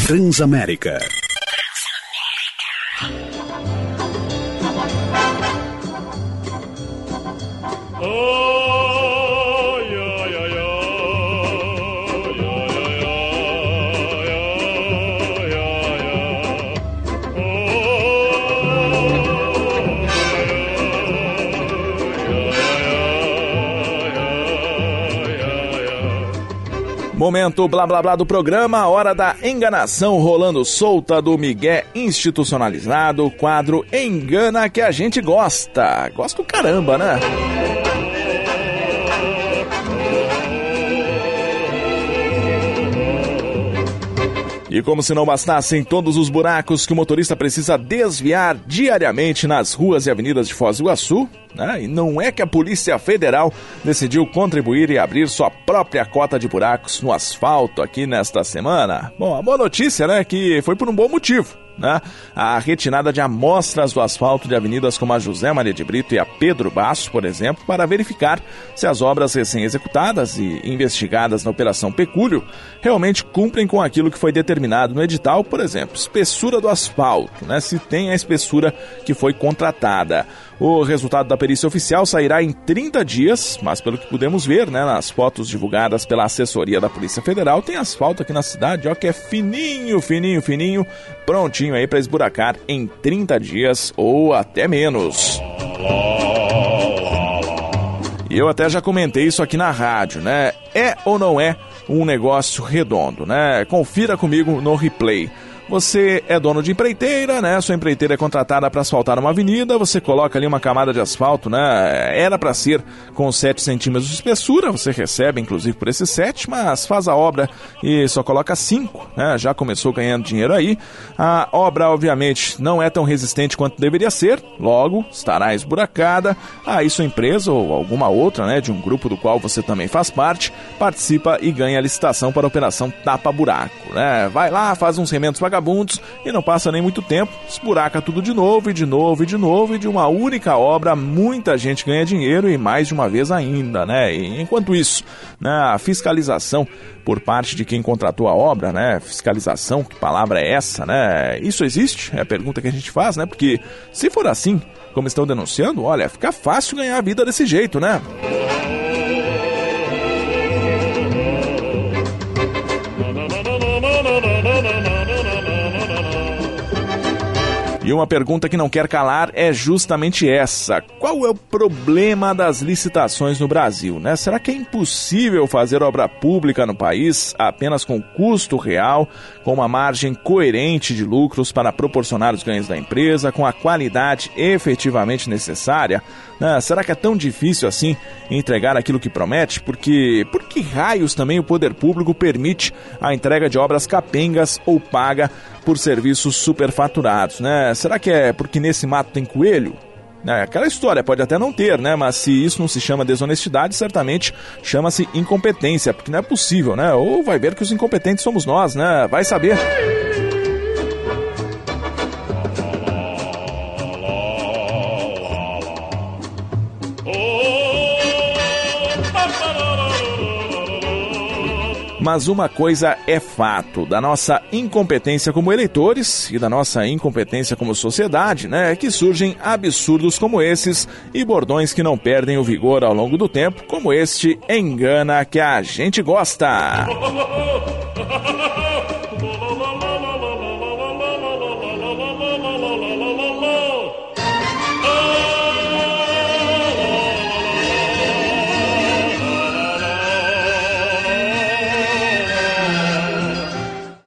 Transamérica. Momento blá blá blá do programa, hora da enganação rolando solta do migué institucionalizado, quadro Engana que a gente gosta. Gosta do caramba, né? E como se não bastassem todos os buracos que o motorista precisa desviar diariamente nas ruas e avenidas de Foz do Iguaçu, né? E não é que a Polícia Federal decidiu contribuir e abrir sua própria cota de buracos no asfalto aqui nesta semana? Bom, a boa notícia, né, que foi por um bom motivo. Né? A retirada de amostras do asfalto de avenidas como a José Maria de Brito e a Pedro Basso, por exemplo, para verificar se as obras recém-executadas e investigadas na Operação Pecúlio realmente cumprem com aquilo que foi determinado no edital, por exemplo, espessura do asfalto, né? Se tem a espessura que foi contratada. O resultado da perícia oficial sairá em 30 dias, mas pelo que pudemos ver, né, nas fotos divulgadas pela assessoria da Polícia Federal, tem asfalto aqui na cidade, ó, que é fininho, fininho, fininho, prontinho aí para esburacar em 30 dias ou até menos. E eu até já comentei isso aqui na rádio, né? É ou não é um negócio redondo, né? Confira comigo no replay. Você é dono de empreiteira, né? Sua empreiteira é contratada para asfaltar uma avenida, você coloca ali uma camada de asfalto, né? Era para ser com 7 centímetros de espessura, você recebe inclusive por esses 7, mas faz a obra e só coloca 5, né? Já começou ganhando dinheiro aí. A obra, obviamente, não é tão resistente quanto deveria ser, logo estará esburacada. Aí sua empresa ou alguma outra, né, de um grupo do qual você também faz parte, participa e ganha a licitação para a operação tapa-buraco, né? Vai lá, faz uns remendos vagabundos e não passa nem muito tempo, esburaca tudo de novo e de novo e de novo, e de uma única obra muita gente ganha dinheiro e mais de uma vez ainda, né? E enquanto isso, né, a fiscalização por parte de quem contratou a obra, né? Fiscalização, que palavra é essa, né? Isso existe? É a pergunta que a gente faz, né? Porque se for assim, como estão denunciando, olha, fica fácil ganhar a vida desse jeito, né? E uma pergunta que não quer calar é justamente essa: qual é o problema das licitações no Brasil, né? Será que é impossível fazer obra pública no país apenas com custo real, com uma margem coerente de lucros para proporcionar os ganhos da empresa, com a qualidade efetivamente necessária? Né? Será que é tão difícil assim entregar aquilo que promete? Por que raios também o poder público permite a entrega de obras capengas ou paga por serviços superfaturados, né? Será que é porque nesse mato tem coelho? Aquela história, pode até não ter, né? Mas se isso não se chama desonestidade, certamente chama-se incompetência, porque não é possível, né? Ou vai ver que os incompetentes somos nós, né? Vai saber. Mas uma coisa é fato, da nossa incompetência como eleitores e da nossa incompetência como sociedade, né, que surgem absurdos como esses e bordões que não perdem o vigor ao longo do tempo, como este Engana que a gente gosta.